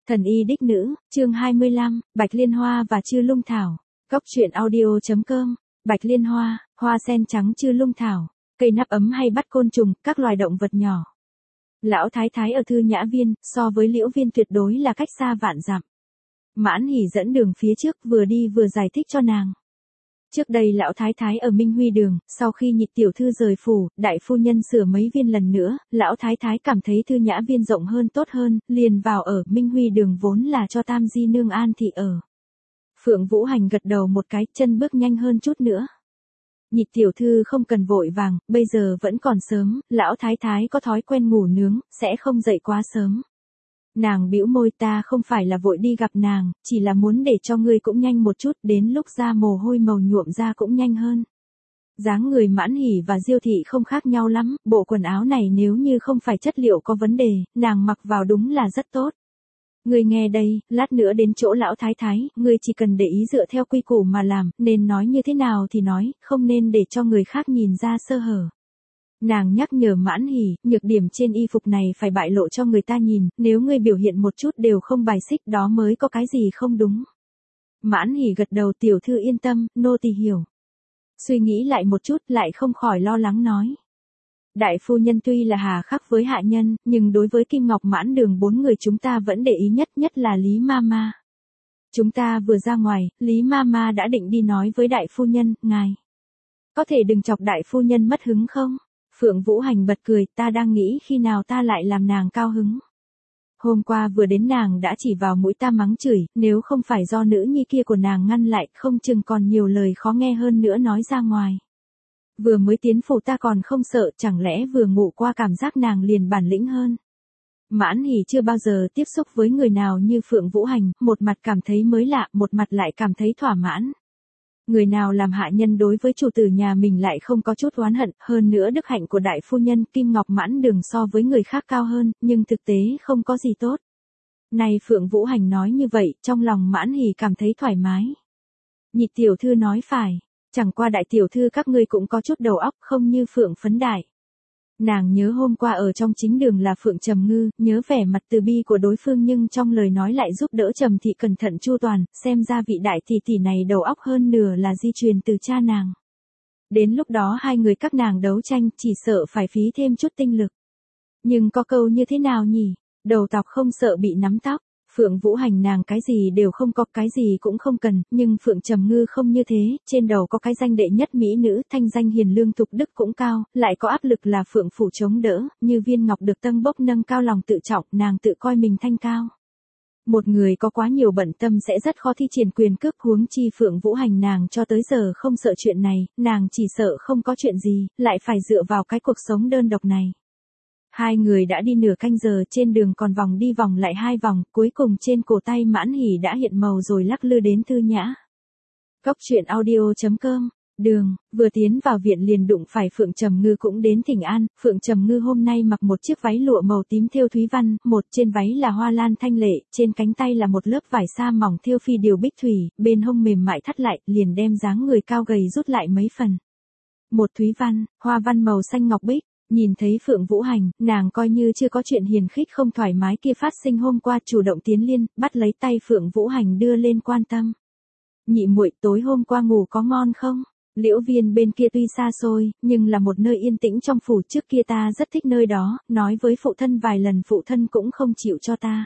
Thần y đích nữ, chương 25, Bạch Liên Hoa và Chư Lung Thảo. Cốc truyện audio.com. Bạch Liên Hoa, hoa sen trắng Chư Lung Thảo, cây nắp ấm hay bắt côn trùng, các loài động vật nhỏ. Lão thái thái ở Thư Nhã Viên, so với Liễu Viên tuyệt đối là cách xa vạn dặm. Mãn Hỉ dẫn đường phía trước, vừa đi vừa giải thích cho nàng. Trước đây lão thái thái ở Minh Huy đường, sau khi Nhị tiểu thư rời phủ, đại phu nhân sửa mấy viên lần nữa, lão thái thái cảm thấy Thư Nhã Viên rộng hơn tốt hơn, liền vào ở. Minh Huy đường vốn là cho Tam di nương An thị ở. Phượng Vũ Hành gật đầu một cái, chân bước nhanh hơn chút nữa. Nhị tiểu thư không cần vội vàng, bây giờ vẫn còn sớm, lão thái thái có thói quen ngủ nướng, sẽ không dậy quá sớm. Nàng bĩu môi, ta không phải là vội đi gặp nàng, chỉ là muốn để cho ngươi cũng nhanh một chút, đến lúc ra mồ hôi màu nhuộm ra cũng nhanh hơn. Dáng người Mãn Hỉ và Diêu thị không khác nhau lắm, bộ quần áo này nếu như không phải chất liệu có vấn đề, nàng mặc vào đúng là rất tốt. Ngươi nghe đây, lát nữa đến chỗ lão thái thái, ngươi chỉ cần để ý dựa theo quy củ mà làm, nên nói như thế nào thì nói, không nên để cho người khác nhìn ra sơ hở. Nàng nhắc nhở Mãn Hỉ, nhược điểm trên y phục này phải bại lộ cho người ta nhìn, nếu ngươi biểu hiện một chút đều không bài xích đó mới có cái gì không đúng. Mãn Hỉ gật đầu, tiểu thư yên tâm, nô tỳ hiểu. Suy nghĩ lại một chút lại không khỏi lo lắng nói. Đại phu nhân tuy là hà khắc với hạ nhân, nhưng đối với Kim Ngọc Mãn đường 4 người chúng ta vẫn để ý nhất là Lý Mama. Chúng ta vừa ra ngoài, Lý Mama đã định đi nói với đại phu nhân, ngài có thể đừng chọc đại phu nhân mất hứng không? Phượng Vũ Hành bật cười, ta đang nghĩ khi nào ta lại làm nàng cao hứng. Hôm qua vừa đến nàng đã chỉ vào mũi ta mắng chửi, nếu không phải do nữ nhi kia của nàng ngăn lại, không chừng còn nhiều lời khó nghe hơn nữa nói ra ngoài. Vừa mới tiến phủ ta còn không sợ, chẳng lẽ vừa ngủ qua cảm giác nàng liền bản lĩnh hơn. Mãn Hỉ chưa bao giờ tiếp xúc với người nào như Phượng Vũ Hành, một mặt cảm thấy mới lạ, một mặt lại cảm thấy thỏa mãn. Người nào làm hạ nhân đối với chủ tử nhà mình lại không có chút oán hận, hơn nữa đức hạnh của đại phu nhân Kim Ngọc Mãn đường so với người khác cao hơn, nhưng thực tế không có gì tốt. Này Phượng Vũ Hành nói như vậy, trong lòng Mãn Hỉ cảm thấy thoải mái. Nhị tiểu thư nói phải, chẳng qua đại tiểu thư các ngươi cũng có chút đầu óc không như Phượng Phấn Đại. Nàng nhớ hôm qua ở trong chính đường là Phượng Trầm Ngư, nhớ vẻ mặt từ bi của đối phương nhưng trong lời nói lại giúp đỡ Trầm thị cẩn thận chu toàn, xem ra vị đại tỷ tỷ này đầu óc hơn nửa là di truyền từ cha nàng. Đến lúc đó hai người các nàng đấu tranh chỉ sợ phải phí thêm chút tinh lực. Nhưng có câu như thế nào nhỉ? Đầu tóc không sợ bị nắm tóc. Phượng Vũ Hành nàng cái gì đều không có, cái gì cũng không cần, nhưng Phượng Trầm Ngư không như thế, trên đầu có cái danh đệ nhất mỹ nữ, thanh danh hiền lương thục đức cũng cao, lại có áp lực là Phượng phủ chống đỡ, như viên ngọc được tâng bốc nâng cao lòng tự trọng, nàng tự coi mình thanh cao. Một người có quá nhiều bận tâm sẽ rất khó thi triển quyền cước, huống chi Phượng Vũ Hành nàng cho tới giờ không sợ chuyện này, nàng chỉ sợ không có chuyện gì, lại phải dựa vào cái cuộc sống đơn độc này. Hai người đã đi nửa canh giờ, trên đường còn vòng đi vòng lại 2 vòng, cuối cùng trên cổ tay Mãn Hỉ đã hiện màu rồi lắc lư đến Thư Nhã. Cốc truyện audio.com. Đường, vừa tiến vào viện liền đụng phải Phượng Trầm Ngư cũng đến thỉnh an. Phượng Trầm Ngư hôm nay mặc một chiếc váy lụa màu tím thêu thúy văn, một trên váy là hoa lan thanh lệ, trên cánh tay là một lớp vải sa mỏng thêu phi điều bích thủy, bên hông mềm mại thắt lại, liền đem dáng người cao gầy rút lại mấy phần. Một thúy văn, hoa văn màu xanh ngọc bích. Nhìn thấy Phượng Vũ Hành, nàng coi như chưa có chuyện hiền khích không thoải mái kia phát sinh hôm qua, chủ động tiến liên, bắt lấy tay Phượng Vũ Hành đưa lên quan tâm. Nhị muội, tối hôm qua ngủ có ngon không? Liễu Viên bên kia tuy xa xôi, nhưng là một nơi yên tĩnh trong phủ, trước kia ta rất thích nơi đó, nói với phụ thân vài lần phụ thân cũng không chịu cho ta.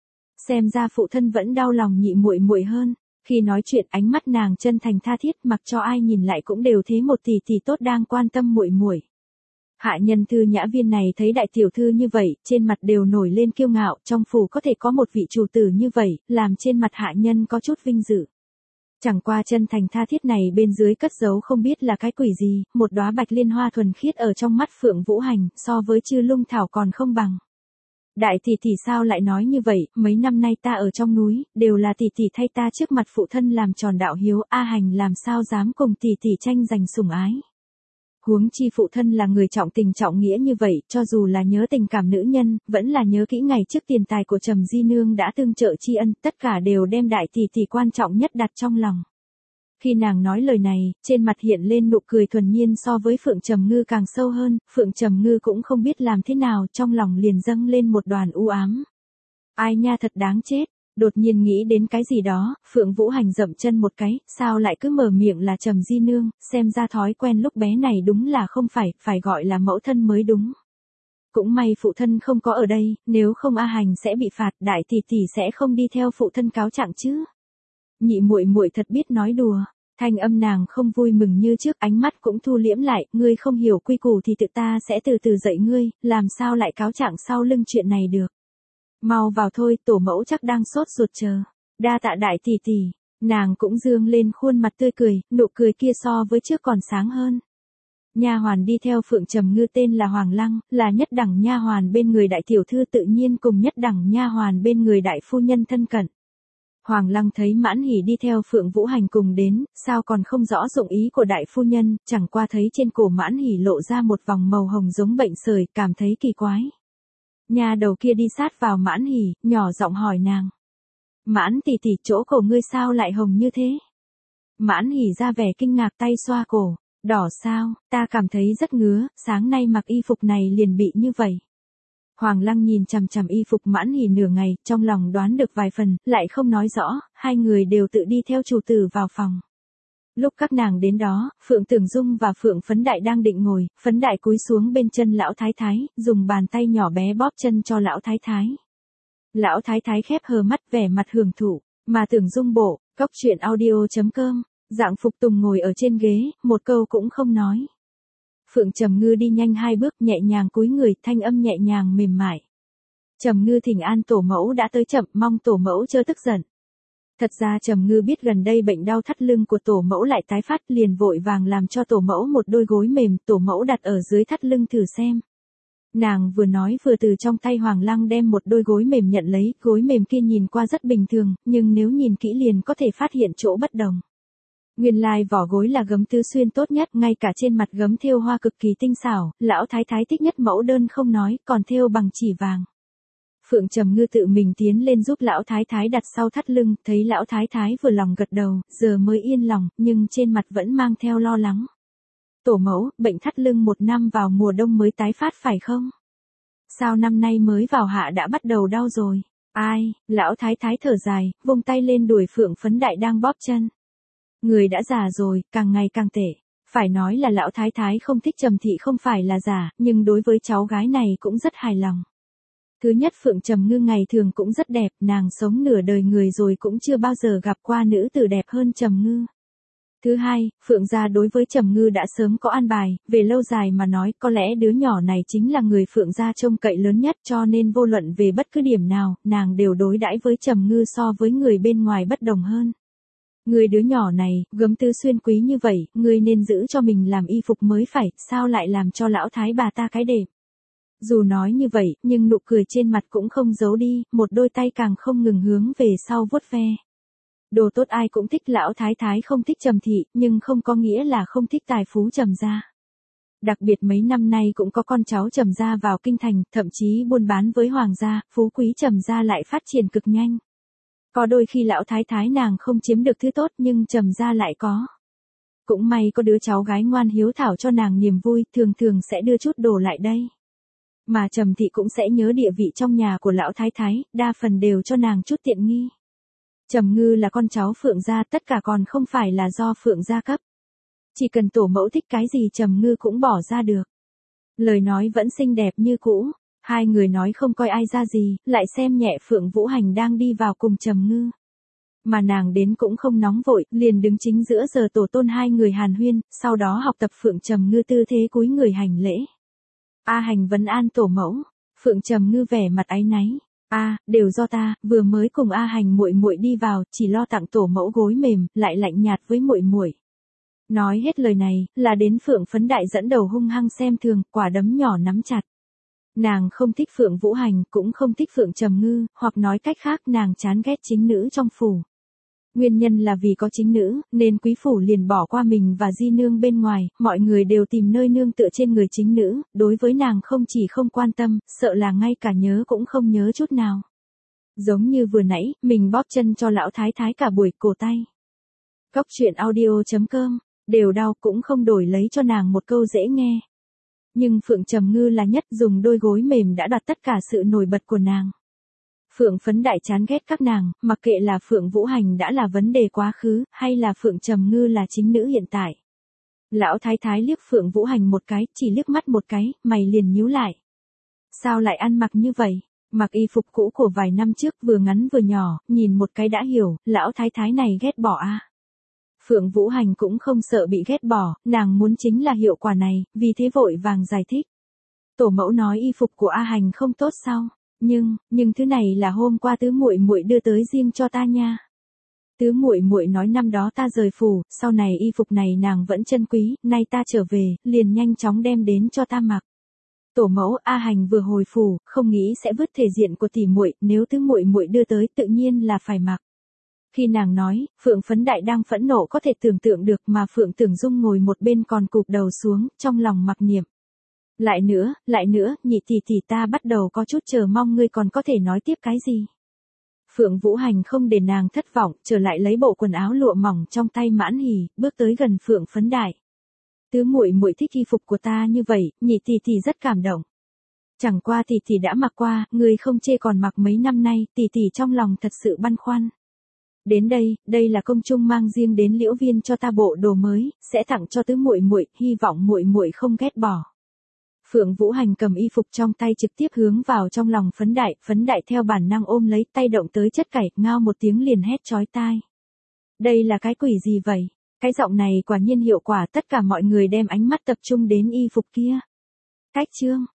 Xem ra phụ thân vẫn đau lòng nhị muội muội hơn. Khi nói chuyện ánh mắt nàng chân thành tha thiết, mặc cho ai nhìn lại cũng đều thế một tỷ tỷ tốt đang quan tâm muội muội. Hạ nhân Thư Nhã Viên này thấy đại tiểu thư như vậy, trên mặt đều nổi lên kiêu ngạo, trong phủ có thể có một vị chủ tử như vậy, làm trên mặt hạ nhân có chút vinh dự. Chẳng qua chân thành tha thiết này bên dưới cất giấu không biết là cái quỷ gì, một đóa bạch liên hoa thuần khiết ở trong mắt Phượng Vũ Hành, so với Chư Lung Thảo còn không bằng. Đại tỷ tỷ sao lại nói như vậy, mấy năm nay ta ở trong núi, đều là tỷ tỷ thay ta trước mặt phụ thân làm tròn đạo hiếu, A Hành làm sao dám cùng tỷ tỷ tranh giành sủng ái. Huống chi phụ thân là người trọng tình trọng nghĩa như vậy, cho dù là nhớ tình cảm nữ nhân, vẫn là nhớ kỹ ngày trước tiền tài của Trầm di nương đã tương trợ tri ân, tất cả đều đem đại tỷ tỷ quan trọng nhất đặt trong lòng. Khi nàng nói lời này, trên mặt hiện lên nụ cười thuần nhiên so với Phượng Trầm Ngư càng sâu hơn, Phượng Trầm Ngư cũng không biết làm thế nào, trong lòng liền dâng lên một đoàn u ám. Ai nha thật đáng chết. Đột nhiên nghĩ đến cái gì đó, Phượng Vũ Hành dậm chân một cái, sao lại cứ mở miệng là Trầm Di Nương, xem ra thói quen lúc bé này đúng là không phải gọi là mẫu thân mới đúng. Cũng may phụ thân không có ở đây, nếu không A Hành sẽ bị phạt, đại tỷ tỷ sẽ không đi theo phụ thân cáo trạng chứ. Nhị muội muội thật biết nói đùa, thanh âm nàng không vui mừng như trước, ánh mắt cũng thu liễm lại, ngươi không hiểu quy củ thì tự ta sẽ từ từ dạy ngươi, làm sao lại cáo trạng sau lưng chuyện này được. Mau vào thôi, tổ mẫu chắc đang sốt ruột chờ. Đa tạ đại tỷ tỷ, nàng cũng dương lên khuôn mặt tươi cười, nụ cười kia so với trước còn sáng hơn. Nha hoàn đi theo Phượng Trầm Ngư tên là Hoàng Lăng, là nhất đẳng nha hoàn bên người đại tiểu thư, tự nhiên cùng nhất đẳng nha hoàn bên người đại phu nhân thân cận. Hoàng Lăng thấy Mãn Hỉ đi theo Phượng Vũ Hành cùng đến, sao còn không rõ dụng ý của đại phu nhân, chẳng qua thấy trên cổ Mãn Hỉ lộ ra một vòng màu hồng giống bệnh sởi, cảm thấy kỳ quái. Nha đầu kia đi sát vào Mãn Hỉ, nhỏ giọng hỏi nàng. Mãn tỷ tỷ, chỗ cổ ngươi sao lại hồng như thế? Mãn Hỉ ra vẻ kinh ngạc, tay xoa cổ. Đỏ sao, ta cảm thấy rất ngứa, sáng nay mặc y phục này liền bị như vậy. Hoàng Lăng nhìn chằm chằm y phục Mãn Hỉ nửa ngày, trong lòng đoán được vài phần, lại không nói rõ, hai người đều tự đi theo chủ tử vào phòng. Lúc các nàng đến đó, Phượng Tưởng Dung và Phượng Phấn Đại đang định ngồi, Phấn Đại cúi xuống bên chân lão thái thái, dùng bàn tay nhỏ bé bóp chân cho lão thái thái. Lão thái thái khép hờ mắt vẻ mặt hưởng thụ, mà Tưởng Dung bộ, cóc truyện audio.com, dạng phục tùng ngồi ở trên ghế, một câu cũng không nói. Phượng Trầm Ngư đi nhanh 2 bước, nhẹ nhàng cúi người, thanh âm nhẹ nhàng mềm mại. Trầm Ngư thỉnh an tổ mẫu đã tới chậm, mong tổ mẫu chớ tức giận. Thật ra Trầm Ngư biết gần đây bệnh đau thắt lưng của tổ mẫu lại tái phát, liền vội vàng làm cho tổ mẫu một đôi gối mềm, tổ mẫu đặt ở dưới thắt lưng thử xem. Nàng vừa nói vừa từ trong tay Hoàng Lăng đem một đôi gối mềm nhận lấy, gối mềm kia nhìn qua rất bình thường, nhưng nếu nhìn kỹ liền có thể phát hiện chỗ bất đồng. Nguyên lai vỏ gối là gấm tứ xuyên tốt nhất, ngay cả trên mặt gấm thêu hoa cực kỳ tinh xảo, lão thái thái thích nhất mẫu đơn không nói, còn thêu bằng chỉ vàng. Phượng Trầm Ngư tự mình tiến lên giúp lão thái thái đặt sau thắt lưng, thấy lão thái thái vừa lòng gật đầu, giờ mới yên lòng, nhưng trên mặt vẫn mang theo lo lắng. Tổ mẫu, bệnh thắt lưng 1 năm vào mùa đông mới tái phát phải không? Sao năm nay mới vào hạ đã bắt đầu đau rồi? Ai, lão thái thái thở dài, vung tay lên đùi Phượng Phấn Đại đang bóp chân. Người đã già rồi, càng ngày càng tệ. Phải nói là lão thái thái không thích Trầm thị không phải là giả, nhưng đối với cháu gái này cũng rất hài lòng. Thứ nhất, Phượng Trầm Ngư ngày thường cũng rất đẹp, nàng sống nửa đời người rồi cũng chưa bao giờ gặp qua nữ tử đẹp hơn Trầm Ngư. Thứ hai, Phượng gia đối với Trầm Ngư đã sớm có an bài, về lâu dài mà nói có lẽ đứa nhỏ này chính là người Phượng gia trông cậy lớn nhất, cho nên vô luận về bất cứ điểm nào, nàng đều đối đãi với Trầm Ngư so với người bên ngoài bất đồng hơn. Người đứa nhỏ này, gấm tứ xuyên quý như vậy, ngươi nên giữ cho mình làm y phục mới phải, sao lại làm cho lão thái bà ta cái đẹp. Dù nói như vậy, nhưng nụ cười trên mặt cũng không giấu đi, một đôi tay càng không ngừng hướng về sau vuốt ve. Đồ tốt ai cũng thích, lão thái thái không thích Trầm thị, nhưng không có nghĩa là không thích tài phú Trầm gia. Đặc biệt mấy năm nay cũng có con cháu Trầm gia vào kinh thành, thậm chí buôn bán với hoàng gia, phú quý Trầm gia lại phát triển cực nhanh. Có đôi khi lão thái thái nàng không chiếm được thứ tốt nhưng Trầm gia lại có. Cũng may có đứa cháu gái ngoan hiếu thảo cho nàng niềm vui, thường thường sẽ đưa chút đồ lại đây. Mà Trầm thị cũng sẽ nhớ địa vị trong nhà của lão thái thái, đa phần đều cho nàng chút tiện nghi. Trầm Ngư là con cháu Phượng gia, tất cả còn không phải là do Phượng gia cấp. Chỉ cần tổ mẫu thích cái gì Trầm Ngư cũng bỏ ra được. Lời nói vẫn xinh đẹp như cũ, hai người nói không coi ai ra gì, lại xem nhẹ Phượng Vũ Hành đang đi vào cùng Trầm Ngư. Mà nàng đến cũng không nóng vội, liền đứng chính giữa giờ tổ tôn hai người hàn huyên, sau đó học tập Phượng Trầm Ngư tư thế cúi người hành lễ. A Hành vấn an tổ mẫu, Phượng Trầm Ngư vẻ mặt áy náy. Đều do ta, vừa mới cùng A Hành muội muội đi vào, chỉ lo tặng tổ mẫu gối mềm, lại lạnh nhạt với muội muội. Nói hết lời này, là đến Phượng Phấn Đại dẫn đầu hung hăng xem thường, quả đấm nhỏ nắm chặt. Nàng không thích Phượng Vũ Hành, cũng không thích Phượng Trầm Ngư, hoặc nói cách khác nàng chán ghét chính nữ trong phủ. Nguyên nhân là vì có chính nữ, nên quý phủ liền bỏ qua mình và di nương bên ngoài, mọi người đều tìm nơi nương tựa trên người chính nữ, đối với nàng không chỉ không quan tâm, sợ là ngay cả nhớ cũng không nhớ chút nào. Giống như vừa nãy, mình bóp chân cho lão thái thái cả buổi, cổ tay. Cóc truyện audio.com, đều đau cũng không đổi lấy cho nàng một câu dễ nghe. Nhưng Phượng Trầm Ngư là nhất, dùng đôi gối mềm đã đoạt tất cả sự nổi bật của nàng. Phượng Phấn Đại chán ghét các nàng, mặc kệ là Phượng Vũ Hành đã là vấn đề quá khứ, hay là Phượng Trầm Ngư là chính nữ hiện tại. Lão thái thái liếc Phượng Vũ Hành một cái, chỉ liếc mắt một cái, mày liền nhíu lại. Sao lại ăn mặc như vậy? Mặc y phục cũ của vài năm trước vừa ngắn vừa nhỏ, nhìn một cái đã hiểu, lão thái thái này ghét bỏ a. Phượng Vũ Hành cũng không sợ bị ghét bỏ, nàng muốn chính là hiệu quả này, vì thế vội vàng giải thích. Tổ mẫu nói y phục của A Hành không tốt sao? Nhưng thứ này là hôm qua tứ muội muội đưa tới riêng cho ta nha. Tứ muội muội nói năm đó ta rời phủ, sau này y phục này nàng vẫn trân quý, nay ta trở về, liền nhanh chóng đem đến cho ta mặc. Tổ mẫu A Hành vừa hồi phủ, không nghĩ sẽ vứt thể diện của tỷ muội, nếu tứ muội muội đưa tới tự nhiên là phải mặc. Khi nàng nói, Phượng Phấn Đại đang phẫn nộ có thể tưởng tượng được mà Phượng Tưởng Dung ngồi một bên còn cụp đầu xuống, trong lòng mặc niệm. Lại nữa, nhị tỷ tỷ ta bắt đầu có chút chờ mong ngươi còn có thể nói tiếp cái gì. Phượng Vũ Hành không để nàng thất vọng, trở lại lấy bộ quần áo lụa mỏng trong tay mãn hỉ, bước tới gần Phượng Phấn Đại. Tứ muội muội thích y phục của ta như vậy, nhị tỷ tỷ rất cảm động. Chẳng qua tỷ tỷ đã mặc qua, ngươi không chê còn mặc mấy năm nay, tỷ tỷ trong lòng thật sự băn khoăn. Đến đây là công chung mang riêng đến Liễu Viên cho ta bộ đồ mới, sẽ tặng cho tứ muội muội, hy vọng muội muội không ghét bỏ. Phượng Vũ Hành cầm y phục trong tay trực tiếp hướng vào trong lòng Phấn Đại theo bản năng ôm lấy tay động tới chất cảy, ngao một tiếng liền hét chói tai. Đây là cái quỷ gì vậy? Cái giọng này quả nhiên hiệu quả, tất cả mọi người đem ánh mắt tập trung đến y phục kia. Cách chương